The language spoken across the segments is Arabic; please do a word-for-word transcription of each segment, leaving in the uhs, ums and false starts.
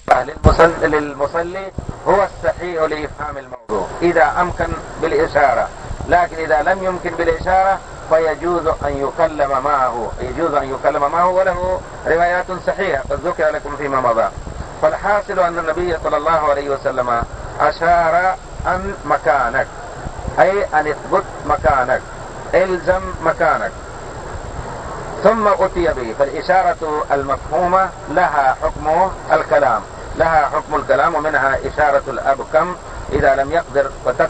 للمصلي هو الصحيح لإفهام الموضوع إذا أمكن بالإشارة، لكن إذا لم يمكن بالإشارة فيجوز أن يكلم معه يجوز أن يكلم معه وله روايات صحيحة قد ذكر لكم فيما مضى. فالحاصل أن النبي صلى الله عليه وسلم أشار أن مكانك، أي أن اثبت مكانك، الزم مكانك، ثم أتي به. فالإشارة المفهومة لها حكم الكلام لها حكم الكلام ومنها إشارة الأبكم إذا لم يقدر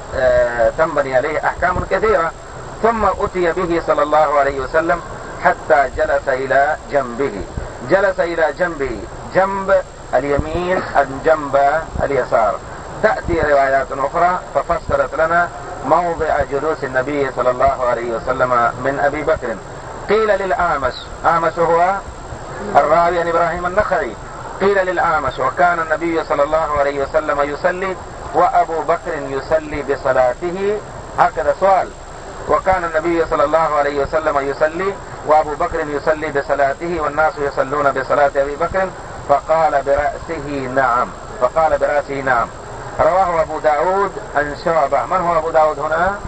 وتنبني عليه أحكام كثيرة. ثم أتي به صلى الله عليه وسلم حتى جلس إلى جنبه جلس إلى جنبه جنب اليمين عن جنب اليسار. تأتي روايات أخرى ففسرت لنا موضع جلوس النبي صلى الله عليه وسلم من أبي بكر. قيل للأعمش، أعمش هو الراوي عن إبراهيم النخعي، قيل للأعمش وكان النبي صلى الله عليه وسلم يصلي وأبو بكر يصلي بصلاته. هكذا سؤال، وكان النبي صلى الله عليه وسلم يصلي وأبو بكر يصلي بصلاته والناس يصلون بصلاة أبي بكر، فقال برأسه نعم فقال برأسه نعم. رواه أبو داود عن شعبة. من هو أبو داود هنا؟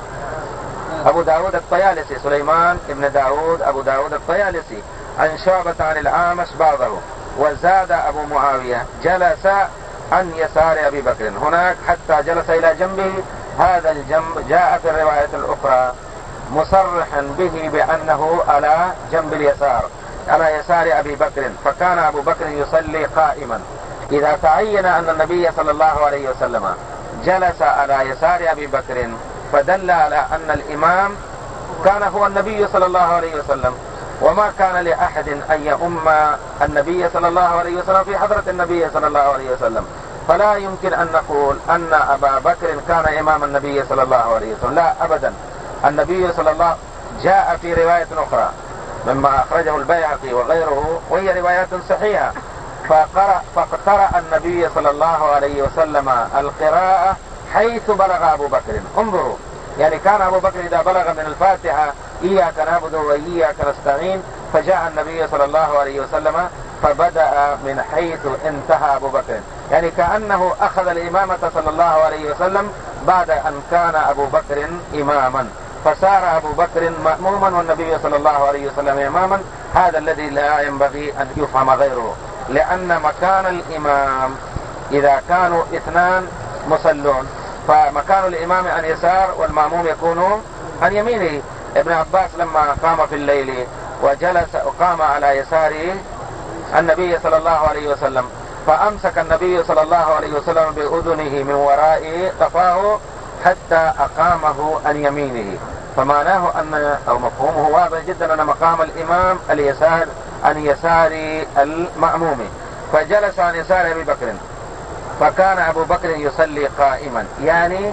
أبو داود الطيالسي، سليمان ابن داود أبو داود الطيالسي، عن شعبة عن الأعمش بعضه. وزاد أبو معاوية جلس عن يسار أبي بكر هناك حتى جلس إلى جنبه. هذا الجنب جاء في الرواية الأخرى مصرحا به بأنه على جنب اليسار على يسار أبي بكر، فكان أبو بكر يصلي قائما. إذا تعين أن النبي صلى الله عليه وسلم جلس على يسار أبي بكر فدل على أن الإمام كان هو النبي صلى الله عليه وسلم، وما كان لأحد أن يؤم النبي صلى الله عليه وسلم في حضرة النبي صلى الله عليه وسلم. فلا يمكن أن نقول أن أبا بكر كان إمام النبي صلى الله عليه وسلم، لا أبدا. النبي صلى الله جاء في رواية أخرى مما أخرجه البيهقي وغيره وهي روايات صحيحة، فقرأ فقرأ النبي صلى الله عليه وسلم القراءة حيث بلغ أبو بكر. انظروا، يعني كان أبو بكر إذا بلغ من الفاتحة إياك نعبد وإياك نستعين فجاء النبي صلى الله عليه وسلم فبدأ من حيث انتهى أبو بكر، يعني كأنه أخذ الإمامة صلى الله عليه وسلم بعد أن كان أبو بكر إماما، فصار أبو بكر مأموما والنبي صلى الله عليه وسلم إماما. هذا الذي لا ينبغي أن يفهم غيره، لأن مكان الإمام إذا كانوا اثنان مصلون فمكان الإمام عن يسار والمأموم يكون عن يمينه. ابن عباس لما قام في الليل وجلس وقام على يسار النبي صلى الله عليه وسلم فأمسك النبي صلى الله عليه وسلم بأذنه من وراء قفاه حتى أقامه عن يمينه. فمعناه أن أو مفهومه واضح جدا أن مقام الإمام اليسار عن يسار المأموم، فجلس عن يسار أبي بكر فكان أبو بكر يصلي قائما، يعني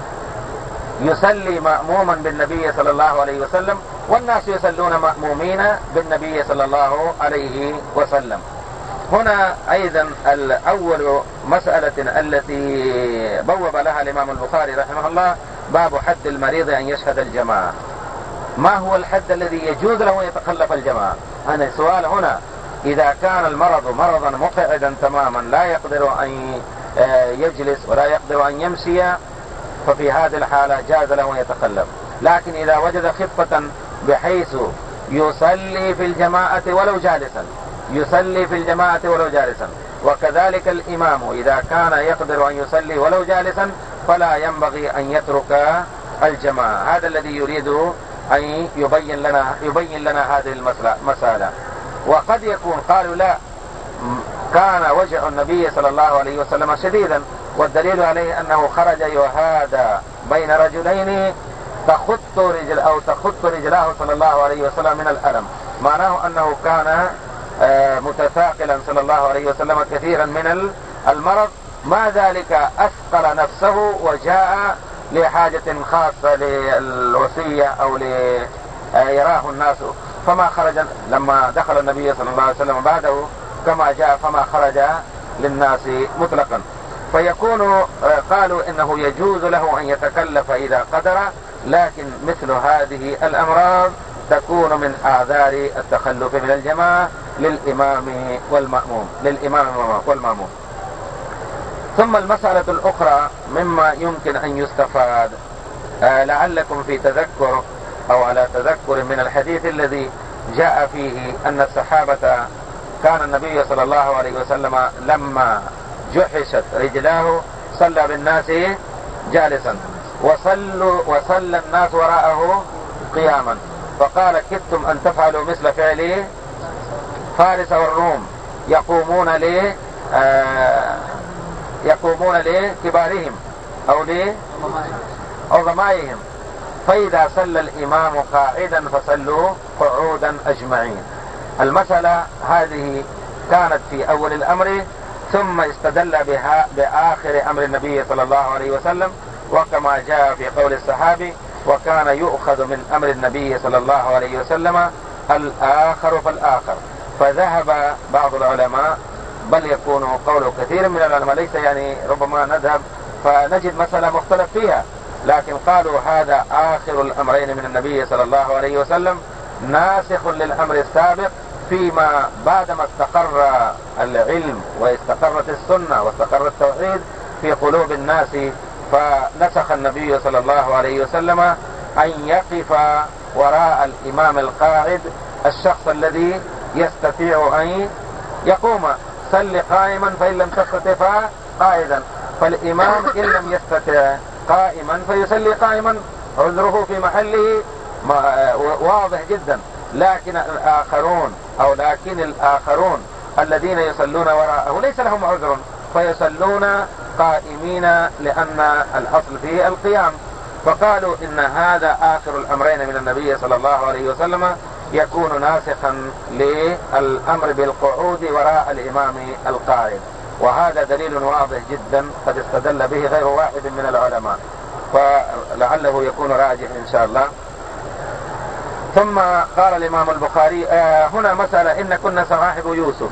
يصلي مأموما بالنبي صلى الله عليه وسلم والناس يصلون مأمومين بالنبي صلى الله عليه وسلم. هنا أيضا الأول مسألة التي بوب لها الإمام البخاري رحمه الله باب حد المريض أن يشهد الجماعة. ما هو الحد الذي يجوز له أن يتخلف الجماعة؟ أنا السؤال هنا إذا كان المرض مرضا مقعدا تماما لا يقدر أن يجلس ولا يقدر أن يمشي ففي هذه الحالة جاز له أن يتخلف، لكن إذا وجد خفة بحيث يصلي في الجماعة ولو جالسا يصلي في الجماعة ولو جالسا وكذلك الإمام إذا كان يقدر أن يصلي ولو جالسا فلا ينبغي أن يترك الجماعة. هذا الذي يريد أن يبين لنا يبين لنا هذه المسألة. وقد يكون قالوا لا، كان وجع النبي صلى الله عليه وسلم شديدا، والدليل عليه أنه خرج يهادى بين رجلين تخط رجل أو تخط رجلاه صلى الله عليه وسلم من الألم، معناه أنه كان متثاقلا صلى الله عليه وسلم كثيرا من المرض، مع ذلك أثقل نفسه وجاء لحاجة خاصة للوصية أو ليراه الناس، فما خرج لما دخل النبي صلى الله عليه وسلم بعده كما جاء فما خرج للناس مطلقا. فيكون قالوا إنه يجوز له أن يتكلف إذا قدر، لكن مثل هذه الأمراض تكون من أعذار التخلف من الجماعة للإمام والمأموم للإمام والمأموم. ثم المسألة الأخرى مما يمكن أن يستفاد، آه لعلكم في تذكر أو على تذكر من الحديث الذي جاء فيه أن الصحابة كان النبي صلى الله عليه وسلم لما جحشت رجلاه صلى بالناس جالسا وصلوا وصلى الناس وراءه قياما، فقال كدتم أن تفعلوا مثل فعل فارس والروم يقومون ل آه يقومون لكبارهم أو لعظمائهم، فإذا صلى الإمام قاعدا فصلوا قعودا أجمعين. المسألة هذه كانت في أول الأمر، ثم استدل بها بآخر أمر النبي صلى الله عليه وسلم، وكما جاء في قول الصحابي وكان يؤخذ من أمر النبي صلى الله عليه وسلم الآخر فالآخر. فذهب بعض العلماء، بل يكون قول كثير من العلماء، ليس يعني ربما نذهب فنجد مسألة مختلف فيها، لكن قالوا هذا آخر الأمرين من النبي صلى الله عليه وسلم ناسخ للأمر السابق، فيما بعدما استقر العلم واستقرت السنة واستقر التوحيد في قلوب الناس، فنسخ النبي صلى الله عليه وسلم أن يقف وراء الإمام القاعد الشخص الذي يستطيع أن يقوم. صل قائما فإن لم تستطع قائدا، فالإمام إن لم يستطع قائما فيصلي قائما، عذره في محله واضح جدا. لكن الآخرون أو لكن الآخرون الذين يصلون وراءه ليس لهم عذر، فيصلون قائمين لأن الأصل فيه القيام. فقالوا إن هذا آخر الأمرين من النبي صلى الله عليه وسلم يكون ناسخا للأمر بالقعود وراء الإمام القاعد، وهذا دليل واضح جدا قد استدل به غير واحد من العلماء، فلعله يكون راجح إن شاء الله. ثم قال الإمام البخاري آه هنا مسألة، إن كنا صواحب يوسف.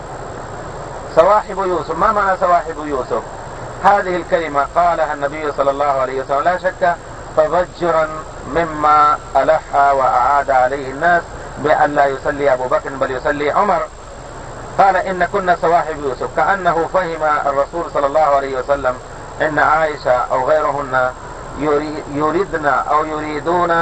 صواحب يوسف، ما معنى صواحب يوسف؟ هذه الكلمة قالها النبي صلى الله عليه وسلم لا شك تضجرا مما ألح وأعاد عليه الناس بأن لا يصلي أبو بكر بل يصلي عمر. قال إن كنا صواحب يوسف، كأنه فهم الرسول صلى الله عليه وسلم إن عائشة أو غيرهن يريدن أو يريدون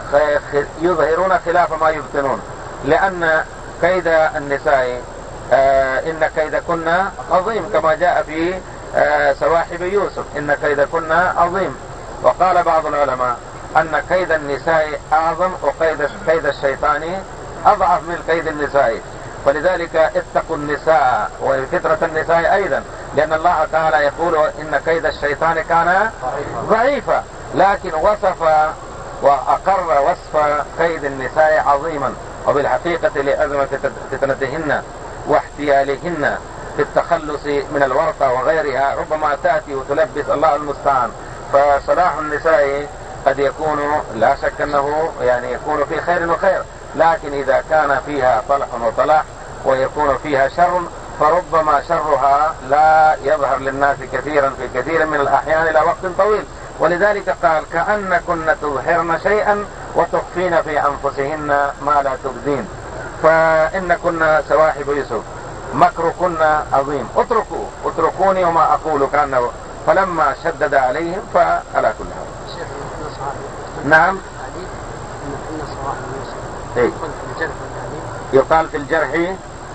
يظهرون خلاف ما يبطنون، لأن كيد النساء آه إن كيد كنا عظيم، كما جاء في آه صواحب يوسف إن كيد كنا عظيم. وقال بعض العلماء أن كيد النساء أعظم، وكيد كيد الشيطان أضعف من كيد النساء، فلذلك اتقوا النساء وفترة النساء أيضا، لأن الله تعالى يقول إن كيد الشيطان كان ضعيفا، لكن وصف وأقر وصف كيد النساء عظيما، وبالحقيقة لأزمة فتنتهن واحتيالهن في التخلص من الورطة وغيرها ربما تأتي وتلبس، الله المستعان. فصلاح النساء قد يكون لا شك أنه يعني يكون في خير وخير، لكن إذا كان فيها طلح وطلاح ويكون فيها شر فربما شرها لا يظهر للناس كثيرا في كثير من الأحيان إلى وقت طويل. ولذلك قال كأن كن تظهرن شيئا وتخفين في أنفسهن ما لا تبدين. فإن كنا سواحب يوسف، مكر كنا عظيم، اتركوا اتركوني وما أقول كأنه، فلما شدد عليهم فعلى كل حال. نعم إيه؟ يقال في الجرح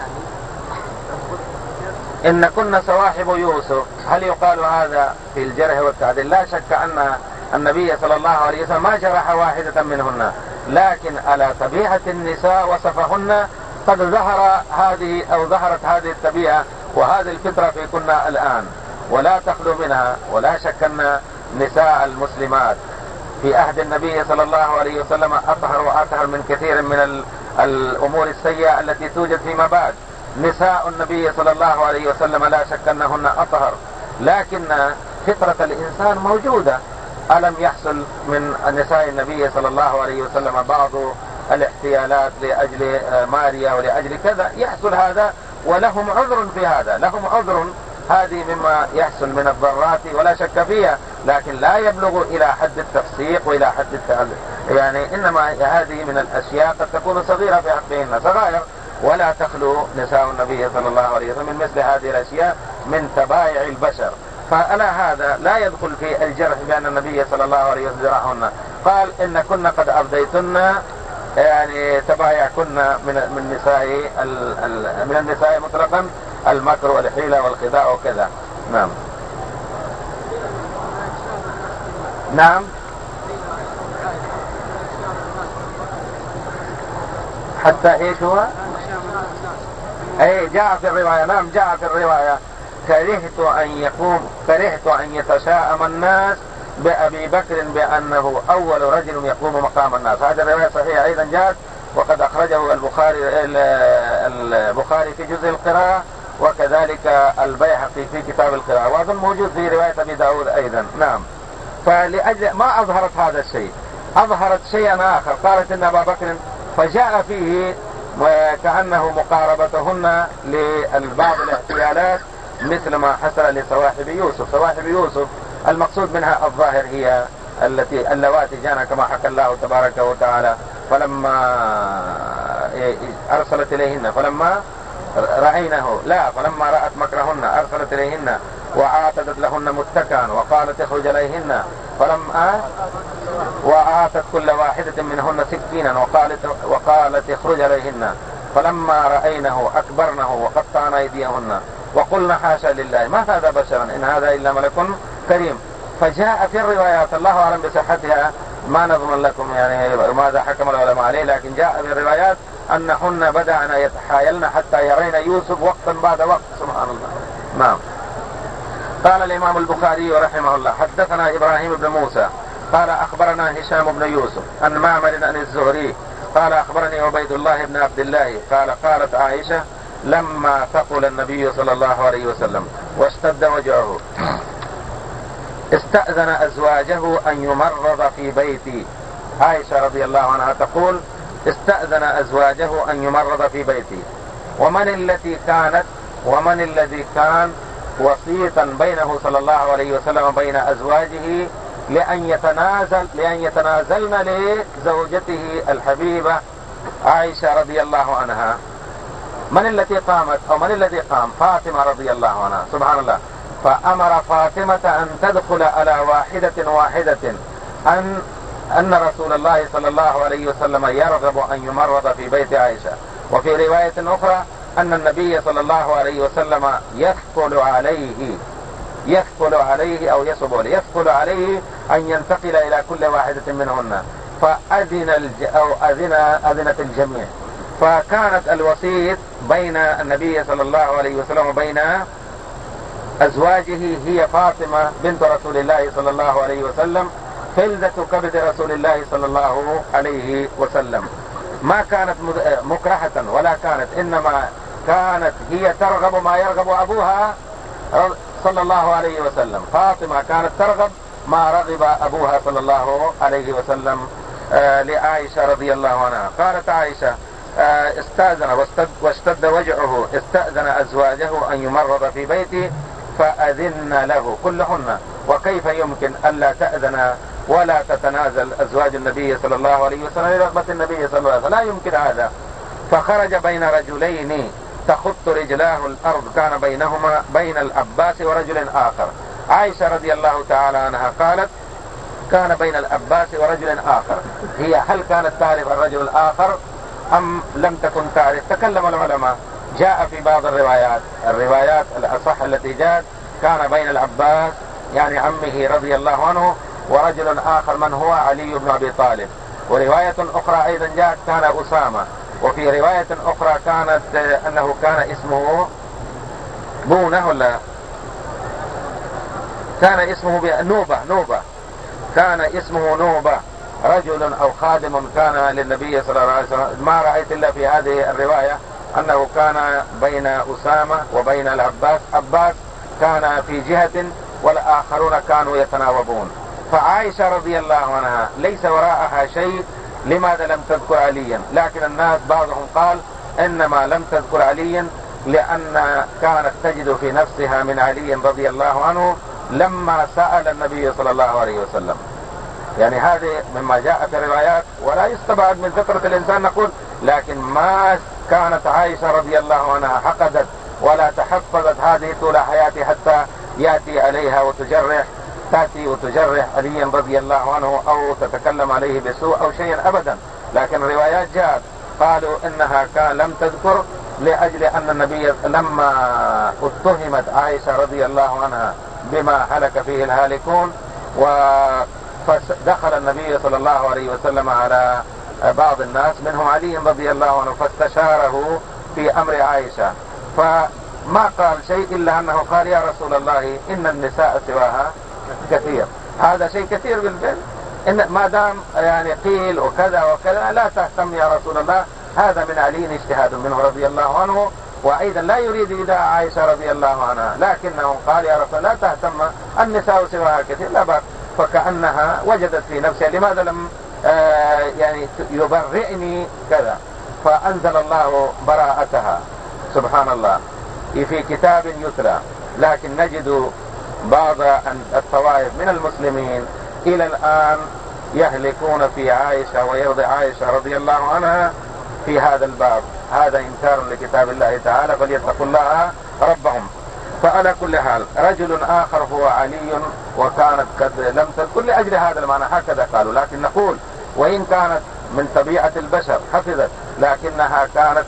إن كنا صواحب يوسف، هل يقال هذا في الجرح والتعديل؟ لا شك أن النبي صلى الله عليه وسلم ما جرح واحدة منهن، لكن على طبيعة النساء وصفهن قد ظهر هذه أو ظهرت هذه الطبيعة وهذه الفطرة في كنا الآن، ولا تخلو منها. ولا شك أن نساء المسلمات في عهد النبي صلى الله عليه وسلم أطهر وأطهر من كثير من الأمور السيئة التي توجد فيما بعد. نساء النبي صلى الله عليه وسلم لا شك أنهن أطهر، لكن فطرة الإنسان موجودة. ألم يحصل من نساء النبي صلى الله عليه وسلم بعض الاحتيالات لأجل ماريا ولأجل كذا؟ يحصل هذا ولهم عذر في هذا، لهم عذر، هذه مما يحصل من الضرات ولا شك فيها، لكن لا يبلغ إلى حد التفسيق وإلى حد التعلق. يعني إنما هذه من الأشياء قد تكون صغيرة في حقهن صغائر، ولا تخلو نساء النبي صلى الله عليه وسلم من مثل هذه الأشياء من تبايع البشر. فألا هذا لا يدخل في الجرح بأن النبي صلى الله عليه وسلم جرحهن. قال إن كنا قد أفضيتن يعني تبايعكن من من نساء من النساء مطلقا المكر والحيلة والخداع وكذا. نعم نعم حتى ايش هو؟ اي جاء في الرواية. نعم جاء في الرواية كرهت ان يقوم كرهت ان يتشاءم الناس بأبي بكر بأنه أول رجل يقوم مقام الناس. هذا الرواية صحيحة أيضا جاءت، وقد أخرجه البخاري البخاري في جزء القراءة، وكذلك البيهقي في كتاب القراءة، وأظن موجود في رواية أبي داود أيضا. نعم. فلأجل ما أظهرت هذا الشيء، أظهرت شيئا آخر، قالت إن أبا بكر، فجاء فيه كأنه مقاربتهن لبعض الاحتيالات مثل ما حصل لصواحب يوسف. صواحب يوسف المقصود منها الظاهر هي التي اللواتي جانا كما حكى الله تبارك وتعالى، فلما أرسلت إليهن فلما رأينه لا فلما رأت مكرهن أرسلت إليهن وعاتدت لهن متكئا وقالت اخرج إليهن فلما وآتت كل واحدة منهن سكينا وقالت وقالت اخرج إليهن فلما رأينه أكبرنه وقطعن أيديهن وقلنا حاشا لله ما هذا بشرا إن هذا إلا ملك كريم. فجاء في الروايات الله أعلم بصحتها، ما نضمن لكم يعني ماذا حكم العلماء عليه، لكن جاء في الروايات أنهن بدأن يتحايلن حتى يرين يوسف وقتا بعد وقت. سبحان الله. نعم. قال الإمام البخاري رحمه الله حدثنا إبراهيم بن موسى قال أخبرنا هشام بن يوسف عن معمر عن الزهري قال أخبرني عبيد الله بن عبد الله قال قالت عائشة لما ثقل النبي صلى الله عليه وسلم واشتد وجعه استأذن أزواجه أن يمرض في بيتي. عائشة رضي الله عنها تقول استأذن أزواجه أن يمرض في بيتي. ومن التي كانت ومن الذي كان وسيطا بينه صلى الله عليه وسلم بين أزواجه لأن يتنازل لأن يتنازلن لزوجته الحبيبة عائشة رضي الله عنها. من التي قامت أو من الذي قام؟ فاطمة رضي الله عنها. سبحان الله. فأمر فاطمة أن تدخل على واحدة واحدة أن أن رسول الله صلى الله عليه وسلم يرغب أن يمرض في بيت عائشة. وفي رواية أخرى أن النبي صلى الله عليه وسلم يثقل عليه يثقل عليه أو يصب عليه يثقل عليه أن ينتقل إلى كل واحدة منهن. فأذن الج... أو أذن أذنت الجميع. فكانت الوسيط بين النبي صلى الله عليه وسلم وبين أزواجه هي فاطمة بنت رسول الله صلى الله عليه وسلم فلذة كبد رسول الله صلى الله عليه وسلم. ما كانت مكرهة ولا كانت، إنما كانت هي ترغب ما يرغب أبوها صلى الله عليه وسلم. فاطمة كانت ترغب ما رغب أبوها صلى الله عليه وسلم آه لعائشة رضي الله عنها. قالت عائشة آه استأذن واشتد, واشتد وجعه استأذن أزواجه أن يمرض في بيتي فأذن له كلهن. وكيف يمكن ألا تأذن ولا تتنازل أزواج النبي صلى الله عليه وسلم لرغبة النبي صلى الله عليه وسلم؟ لا يمكن هذا. فخرج بين رجلين تخط رجلاه الأرض كان بينهما بين العباس ورجل آخر. عائشة رضي الله تعالى عنها قالت كان بين العباس ورجل آخر. هي هل كانت تعرف الرجل الآخر أم لم تكن تعرف؟ تكلم العلماء. جاء في بعض الروايات الروايات الأصح التي جاءت كان بين العباس يعني عمه رضي الله عنه ورجل آخر من هو علي بن أبي طالب. ورواية أخرى أيضا جاءت كان أسامة. وفي رواية أخرى كانت أنه كان اسمه بونة ولا كان اسمه نوبة نوبة كان اسمه نوبة رجل أو خادم كان للنبي صلى الله عليه وسلم. ما رأيت إلا في هذه الرواية أنه كان بين أسامة وبين العباس. عباس كان في جهة والآخرون كانوا يتناوبون. فعائشة رضي الله عنها ليس وراءها شيء. لماذا لم تذكر عليا؟ لكن الناس بعضهم قال إنما لم تذكر عليا لأن كانت تجد في نفسها من علي رضي الله عنه لما سأل النبي صلى الله عليه وسلم. يعني هذه مما جاء في الروايات ولا يستبعد من فطرة الإنسان نقول، لكن ما كانت عائشة رضي الله عنها حقدت ولا تحفظت هذه طول حياتها حتى يأتي عليها وتجرح، تأتي وتجرح عليا رضي الله عنه أو تتكلم عليه بسوء أو شيء أبدا. لكن الروايات جاءت قالوا إنها كان لم تذكر لأجل أن النبي لما اتهمت عائشة رضي الله عنها بما هلك فيه الهالكون، ودخل النبي صلى الله عليه وسلم على بعض الناس منهم علي رضي الله عنه فاستشاره في أمر عائشة، فما قال شيء إلا أنه قال يا رسول الله إن النساء سواها كثير. هذا شيء كثير بالفعل، إن ما دام يعني قيل وكذا وكذا لا تهتم يا رسول الله. هذا من علي اجتهاد منه رضي الله عنه، وأيضا لا يريد إيذاء عائشة رضي الله عنها، لكنه قال يا رسول الله لا تهتم النساء سواها كثير لا بأس. فكأنها وجدت في نفسها لماذا لم آه يعني يبرئني كذا، فأنزل الله براءتها سبحان الله في كتاب يتلى. لكن نجد بعض الطوائف من المسلمين إلى الآن يهلكون في عائشة ويرضي عائشة رضي الله عنها في هذا الباب. هذا إنكار لكتاب الله تعالى، فليتقوا الله ربهم. فعلى كل حال رجل آخر هو علي وكانت قد لم تذكر لأجل هذا المعنى هكذا قالوا. لكن نقول وإن كانت من طبيعة البشر حفظت، لكنها كانت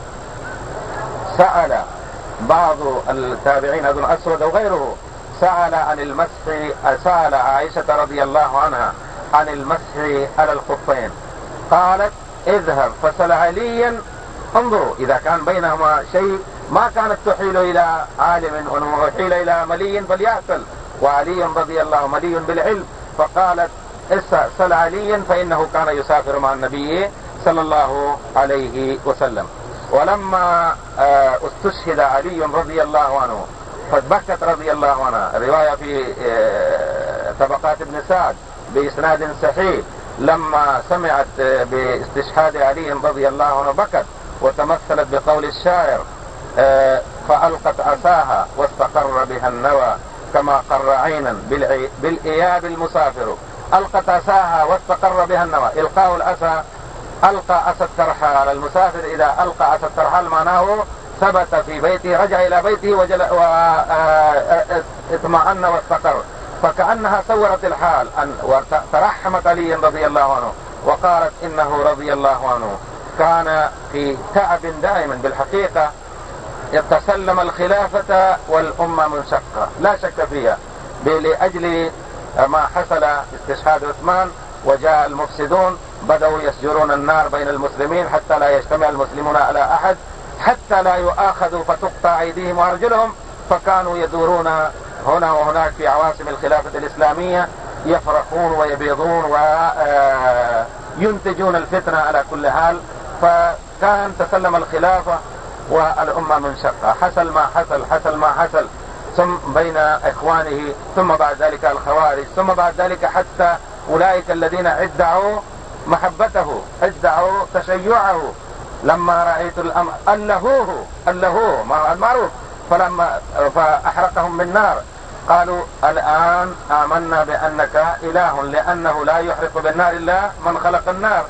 سأل بعض التابعين أظن أسود وغيره سأل عن المسح، سأل عائشة رضي الله عنها عن المسح على الخفين، قالت اذهب فسل عليا. انظروا إذا كان بينهما شيء ما كانت تحيل إلى عالم وحيل إلى ملي فليأكل، وعلي رضي الله ملي بالعلم، فقالت سل عليا فإنه كان يسافر مع النبي صلى الله عليه وسلم. ولما استشهد علي رضي الله عنه فبكت رضي الله عنها، الرواية في طبقات ابن سعد بإسناد صحيح، لما سمعت باستشهاد علي رضي الله عنه بكت وتمثلت بقول الشاعر فألقت عصاها واستقر بها النوى كما قر عينا بالإياب المسافر. ألقت عصاها واستقر بها النوى، إلقاء العصا ألقى عصا الترحال. المسافر إذا ألقى عصا الترحال معناه ثبت في بيته، رجع إلى بيته وجل واطمأن واستقر. فكأنها صورت الحال أن وترحمت علي رضي الله عنه وقالت إنه رضي الله عنه كان في تعب دائما. بالحقيقة تسلم الخلافة والأمة منشقة لا شك فيها، لأجل ما حصل استشهاد عثمان وجاء المفسدون بدأوا يسجرون النار بين المسلمين حتى لا يجتمع المسلمون على أحد، حتى لا يؤاخذوا فتقطع أيديهم وأرجلهم. فكانوا يدورون هنا وهناك في عواصم الخلافة الإسلامية يفرقون ويبيضون وينتجون الفتنة على كل حال. فكان تسلم الخلافة والأمة منشقة، حصل ما حصل حصل ما حصل ثم بين إخوانه، ثم بعد ذلك الخوارج، ثم بعد ذلك حتى أولئك الذين ادعوا محبته ادعوا تشيعه. لما رأيت الأمر ألهوه ألهوه معروف، فلما فأحرقهم بالنار قالوا الآن آمنا بأنك إله، لأنه لا يحرق بالنار إلا من خلق النار.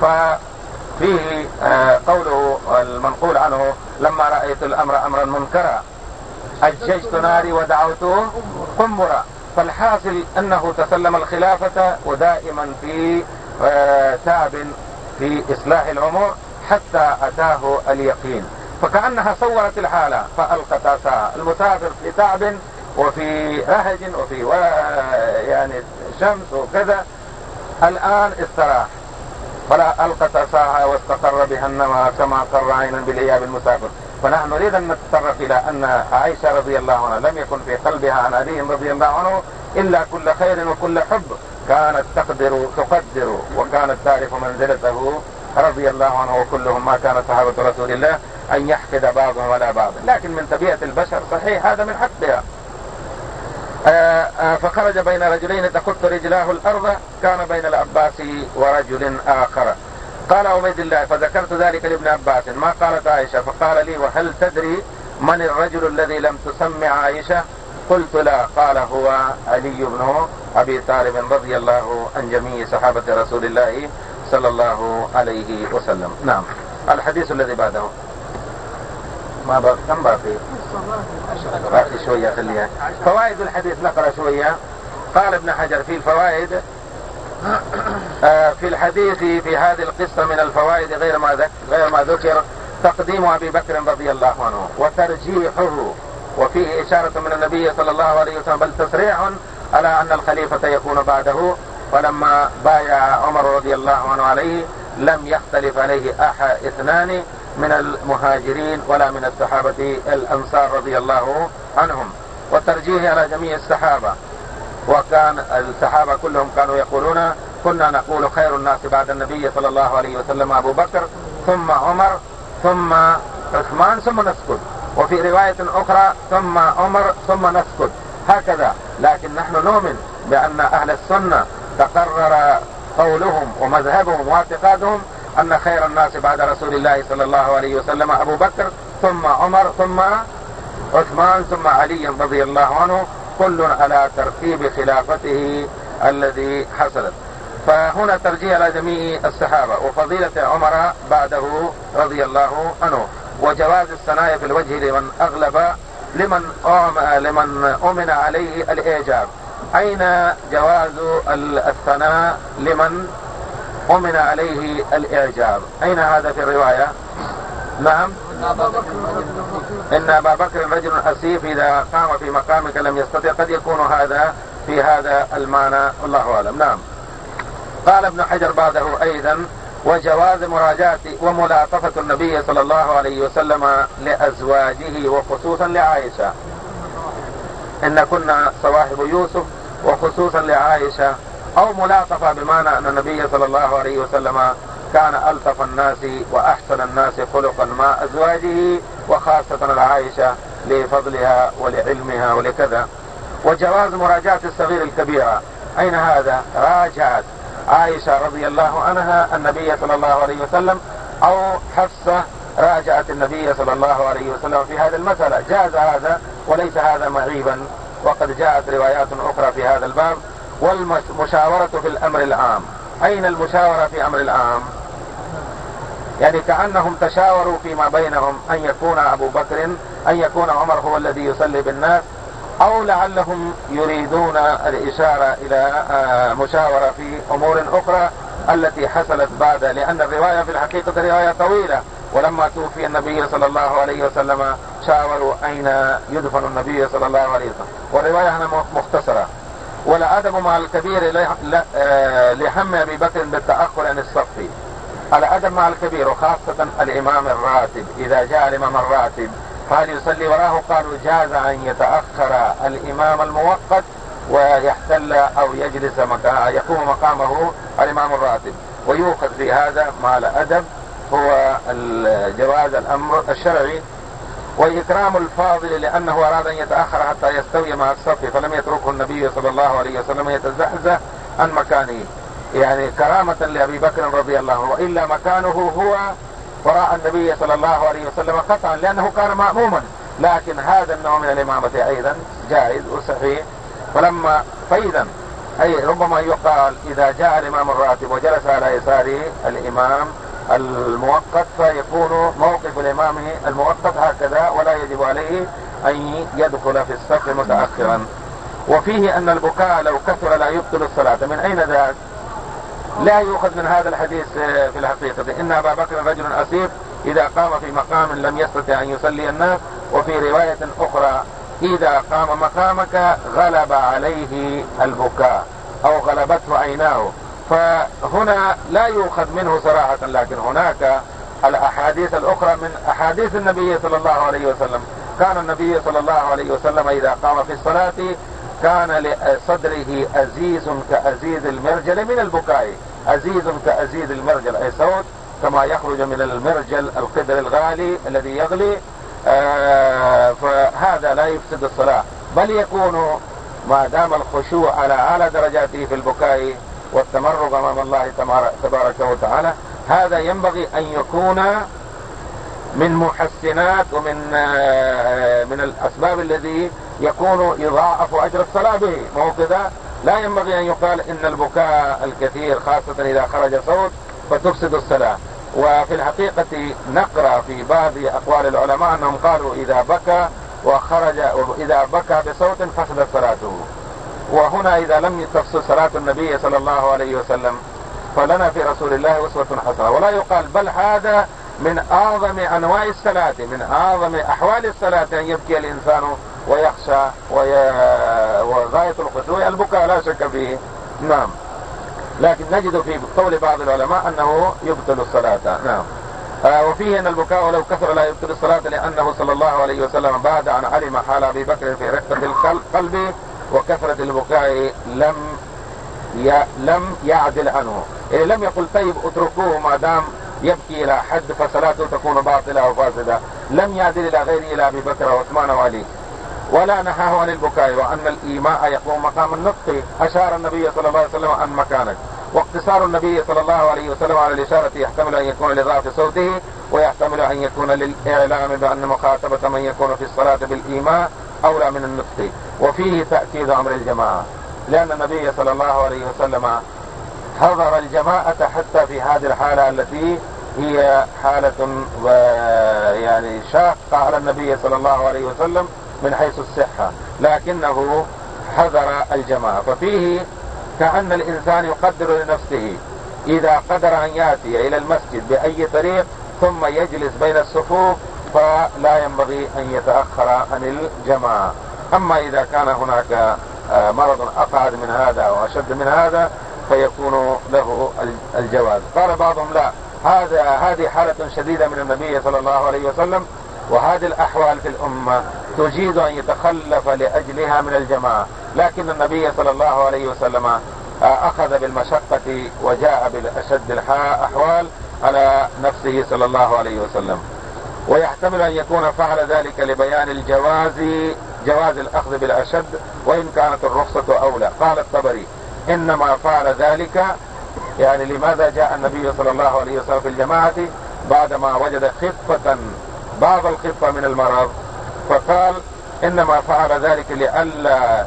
ففيه قوله المنقول عنه لما رأيت الأمر أمرا منكرا أججت ناري ودعوته قنبرا. فالحاصل أنه تسلم الخلافة ودائما في تعب في إصلاح الأمور حتى أتاه اليقين. فكأنها صورت الحالة فألقت عصاها. المسافر في تعب وفي رهج وفي يعني شمس وكذا، الآن استراح فلا ألقت عصاها واستقر بها النوى كما قر عينا بالإياب المسافر. فنحن نريد أن نتطرق إلى أن عائشة رضي الله عنها لم يكن في قلبها عن علي رضي الله عنه إلا كل خير وكل حب، كانت تقدر تقدر وكانت تعرف منزلته رضي الله عنه، وكلهم ما كان صحابة رسول الله أن يحقد بعضهم ولا بعض، لكن من طبيعة البشر صحيح هذا من حقها. فخرج بين رجلين تخط رجلاه الأرض، كان بين العباس ورجل آخر. قال عبيد الله فذكرت ذلك لابن عباس ما قالت عائشة، فقال لي وهل تدري من الرجل الذي لم تسمع عائشة؟ قلت لا. قال هو علي بن أبي طالب رضي الله عن جميع صحابة رسول الله صلى الله عليه وسلم. نعم. الحديث الذي بعده ما بقى كم باقي؟ باقي شوية خليها. فوائد الحديث نقرأ شوية. قال ابن حجر في الفوائد في الحديث في هذه القصة من الفوائد غير ما ذكر غير ما ذكر تقديم أبي بكر رضي الله عنه وترجيحه، وفيه إشارة من النبي صلى الله عليه وسلم بل تصريح على أن الخليفة يكون بعده. ولما بايع عمر رضي الله عنه عليه لم يختلف عليه أحد اثنان من المهاجرين ولا من الصحابة الأنصار رضي الله عنهم، والترجيح على جميع الصحابة. وكان الصحابة كلهم كانوا يقولون كنا نقول خير الناس بعد النبي صلى الله عليه وسلم أبو بكر ثم عمر ثم عثمان ثم نسكت، وفي رواية أخرى ثم عمر ثم نسكت، هكذا. لكن نحن نؤمن بأن أهل السنة تقرر قولهم ومذهبهم واعتقادهم أن خير الناس بعد رسول الله صلى الله عليه وسلم أبو بكر ثم عمر ثم عثمان ثم علي رضي الله عنه، كل على ترتيب خلافته الذي حصلت. فهنا ترجيح على جميع الصحابة وفضيلة عمر بعده رضي الله عنه، وجواز الثناء في الوجه لمن أغلب لمن لمن أمن عليه الإعجاب. أين جواز الثناء لمن أمن عليه الإعجاب؟ أين هذا في الرواية؟ نعم، إن أبا بكر رجل أسيف إذا قام في مقامك لم يستطع، قد يكون هذا في هذا المعنى، الله أعلم. نعم. قال ابن حجر بعده أيضا وجواز مراجعة وملاطفة النبي صلى الله عليه وسلم لأزواجه وخصوصا لعائشة، إن كنا صواحب يوسف، وخصوصا لعائشة، أو ملاطفة بمعنى أن النبي صلى الله عليه وسلم كان ألطف الناس وأحسن الناس خلقا مع أزواجه، وخاصة العائشة لفضلها ولعلمها ولكذا. وجواز مراجعة الصغير الكبيرة، أين هذا؟ راجعت عائشة رضي الله عنها النبي صلى الله عليه وسلم، أو حفصة راجعت النبي صلى الله عليه وسلم في هذه المسألة، جاز هذا وليس هذا معيبا، وقد جاءت روايات أخرى في هذا الباب. والمشاورة في الأمر العام، أين المشاورة في أمر العام؟ يعني كأنهم تشاوروا فيما بينهم أن يكون أبو بكر أن يكون عمر هو الذي يصلي بالناس، أو لعلهم يريدون الإشارة إلى مشاورة في أمور أخرى التي حصلت بعد، لأن الرواية في الحقيقة رواية طويلة. ولما توفي النبي صلى الله عليه وسلم شاوروا أين يدفن النبي صلى الله عليه وسلم، والرواية هنا مختصرة. والأدب مع الكبير لهم أبي بكر بالتأخر عن الصف، الأدب مع الكبير وخاصة الإمام الراتب، إذا جاء الإمام الراتب هل يصلي وراه؟ قالوا جاز أن يتأخر الإمام الموقت ويحتل أو يجلس مكان يقوم مقامه الإمام الراتب، ويؤخذ في هذا مع الأدب هو جواز الأمر الشرعي. وإكرام الفاضل لأنه أراد أن يتأخر حتى يستوي مع الصف، فلم يتركه النبي صلى الله عليه وسلم يتزحزح عن مكانه، يعني كرامة لأبي بكر رضي الله عنه، وإلا مكانه هو وراء النبي صلى الله عليه وسلم قطعا، لأنه كان مأموما. لكن هذا النوع من الإمامة أيضا جائز وصحيح. فلما فإذا أي ربما يقال إذا جاء الإمام الراتب وجلس على يساره الإمام المؤقت فيكون موقف الإمام المؤقت هكذا، ولا يجب عليه أن يدخل في الصف متأخرا. وفيه أن البكاء لو كثر لا يبطل الصلاة. من أين ذاك؟ لا يؤخذ من هذا الحديث في الحقيقة. إن أبا بكر رجل أسيف إذا قام في مقام لم يستطع أن يصلي الناس، وفي رواية أخرى إذا قام مقامك غلب عليه البكاء أو غلبته عيناه. فهنا لا يؤخذ منه صراحة، لكن هناك الأحاديث الأخرى من أحاديث النبي صلى الله عليه وسلم. كان النبي صلى الله عليه وسلم إذا قام في الصلاة كان لصدره أزيز كأزيز المرجل من البكاء، أزيز كأزيز المرجل أي صوت كما يخرج من المرجل القدر الغالي الذي يغلي. آه فهذا لا يفسد الصلاة، بل يكون ما دام الخشوع على أعلى درجاته في البكاء والتمرغ أمام الله تبارك وتعالى، هذا ينبغي أن يكون من محسنات ومن من الأسباب الذي يكون يضاعف أجر الصلاة به. مو كذا؟ لا ينبغي أن يقال إن البكاء الكثير خاصة إذا خرج صوت فتفسد الصلاة. وفي الحقيقة نقرأ في بعض أقوال العلماء أنهم قالوا إذا بكى وخرج إذا بكى بصوت فسدت صلاته. وهنا إذا لم تفسد صلاة النبي صلى الله عليه وسلم فلنا في رسول الله أسوة حسنة. ولا يقال بل هذا من أعظم أنواع الصلاة، من أعظم أحوال الصلاة أن يبكي الإنسان ويخشى وي... وغاية الخشوع البكاء لا شك فيه. نعم، لكن نجد في قول بعض العلماء أنه يبطل الصلاة. نعم. آه وفيه أن البكاء ولو كثر لا يبطل الصلاة، لأنه صلى الله عليه وسلم بعد أن علم حال أبي بكر في رقة القلب وكثرة البكاء لم ي... لم يعدل عنه، إيه لم يقل طيب اتركوه ما دام يبكي إلى حد فصلاته تكون باطلة أو فاسدة، لم يعدل إلى غيره إلى أبي بكر وعثمان وعلي. ولا نهاه عن البكاء وأن الإيماء يقوم مقام النطق. أشار النبي صلى الله عليه وسلم عن مكانه، واقتصار النبي صلى الله عليه وسلم على الإشارة يحتمل أن يكون لضعف صوته، ويحتمل أن يكون للإعلام بأن مخاطبة من يكون في الصلاة بالإيماء أولى من النطق. وفيه تأكيد أمر الجماعة، لأن النبي صلى الله عليه وسلم حضر الجماعة حتى في هذه الحالة التي هي حالة يعني شاقة على النبي صلى الله عليه وسلم من حيث الصحة، لكنه حضر الجماعة. ففيه كأن الإنسان يقدر لنفسه إذا قدر أن يأتي إلى المسجد بأي طريق ثم يجلس بين الصفوف فلا ينبغي أن يتأخر عن الجماعة. أما إذا كان هناك مرض أقعد من هذا وأشد من هذا فيكون له الجواز. قال بعضهم لا، هذا هذه حالة شديدة من النبي صلى الله عليه وسلم، وهذه الأحوال في الأمة تجيد أن يتخلف لأجلها من الجماعة، لكن النبي صلى الله عليه وسلم أخذ بالمشقة وجاء بالأشد الأحوال على نفسه صلى الله عليه وسلم. ويحتمل أن يكون فعل ذلك لبيان الجواز، جواز الأخذ بالأشد وإن كانت الرخصة أولى. قال الطبري إنما فعل ذلك يعني لماذا جاء النبي صلى الله عليه وسلم في الجماعة بعدما وجد خفة بعض الخفة من المرض، فقال إنما فعل ذلك لئلا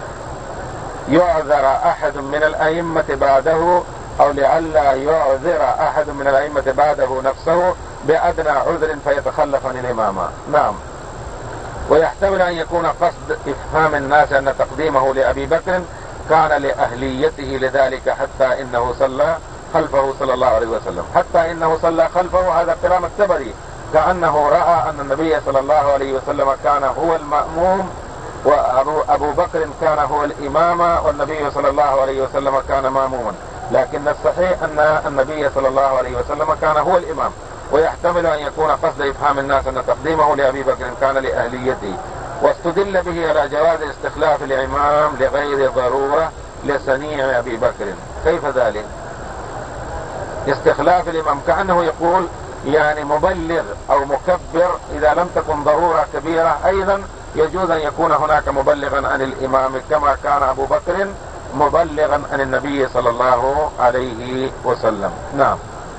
يعذر أحد من الأئمة بعده، أو لئلا يعذر أحد من الأئمة بعده نفسه بأدنى عذر فيتخلف عن الإمامة. نعم. ويحتمل أن يكون قصد إفهام الناس أن تقديمه لأبي بكر كان لأهليته لذلك حتى إنه صلى خلفه صلى الله عليه وسلم، حتى إنه صلى خلفه. هذا كلام الطبري، كأنه رأى أن النبي صلى الله عليه وسلم كان هو المأموم وأبو بكر كان هو الإمام والنبي صلى الله عليه وسلم كان مأموما، لكن الصحيح أن النبي صلى الله عليه وسلم كان هو الإمام. ويحتمل أن يكون قصد إفهام الناس أن تقديمه لأبي بكر كان لأهليته، واستدل به على جواز استخلاف الإمام لغير ضرورة لصنيع أبي بكر. كيف ذلك؟ استخلاف الإمام كأنه يقول يعني مبلغ أو مكبر إذا لم تكن ضرورة كبيرة أيضا يجوز أن يكون هناك مبلغا عن الإمام كما كان أبو بكر مبلغا عن النبي صلى الله عليه وسلم. نعم.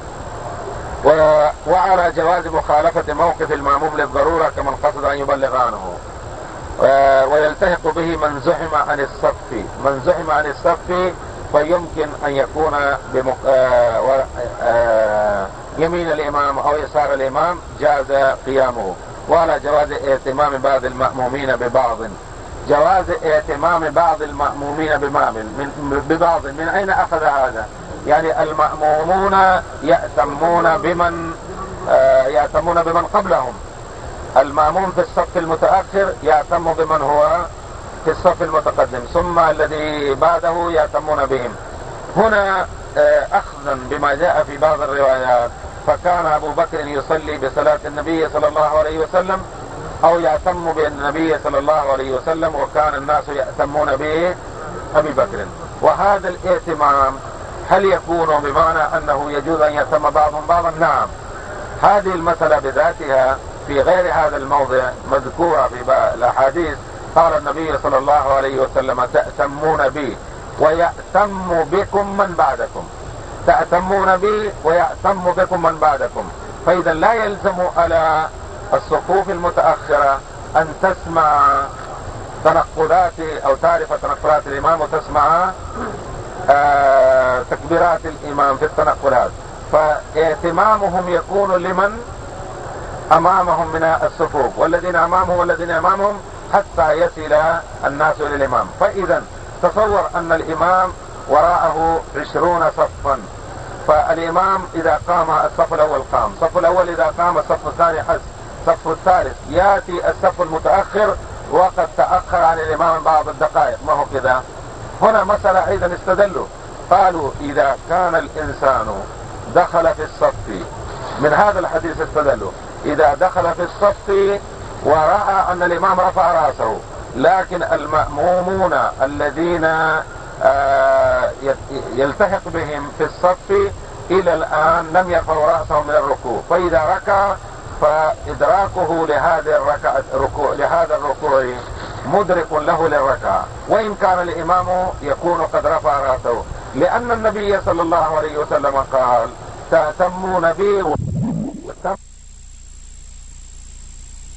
و... وعلى جواز مخالفة موقف المأموم للضرورة كمن قصد أن يبلغ عنه. و... ويلتحق به من زحم عن الصف، من زحم عن الصف فيمكن أن يكون بمق... آ... و... آ... يمين الإمام أو يسار الإمام جاز قيامه. وعلى جواز اهتمام بعض المأمومين ببعض، جواز اهتمام بعض المأمومين ببعض. من أين أخذ هذا؟ يعني المأمومون يأتمون بمن آه يأتمون بمن قبلهم، المأموم في الصف المتأخر يأتم بمن هو في الصف المتقدم، ثم الذي بعده يأتمون بهم. هنا آه أخذا بما جاء في بعض الروايات فكان أبو بكر يصلي بصلاة النبي صلى الله عليه وسلم أو يأتم بالنبي صلى الله عليه وسلم، وكان الناس يأتمون به أبي بكر. وهذا الائتمام هل يكون بمعنى أنه يجوز أن يأتم بعضهم بعضا؟ نعم. هذه المسألة بذاتها في غير هذا الموضع مذكورة في الأحاديث. قال النبي صلى الله عليه وسلم تأتمون بي ويأتم بكم من بعدكم، تأتمون بي ويأتم بكم من بعدكم. فإذا لا يلزم على الصفوف المتأخرة أن تسمع تنقلات أو تعرف تنقلات الإمام وتسمع آه تكبيرات الإمام في التنقلات، فاهتمامهم يكون لمن امامهم من الصفوف، والذين امامهم والذين امامهم حتى يصل الناس الى الامام. فاذا تصور ان الامام وراءه عشرون صفا، فالامام اذا قام الصف الاول قام، الصف الاول اذا قام الصف الثاني حس، الصف الثالث ياتي الصف المتاخر وقد تاخر عن الامام بعض الدقائق، ما هو كذا؟ هنا مسألة ايضا استدلوا، قالوا اذا كان الانسان دخل في الصف، من هذا الحديث استدلوا، اذا دخل في الصف ورأى ان الامام رفع رأسه، لكن المأمومون الذين يلتحق بهم في الصف الى الان لم يرفعوا رأسهم من الركوع، فاذا ركع فادراكه لهذه الركعة ركوع لهذا الركوع مدرك له للركعة، وان كان الامام يكون قد رفع رأسه، لان النبي صلى الله عليه وسلم قال: تأتمون بي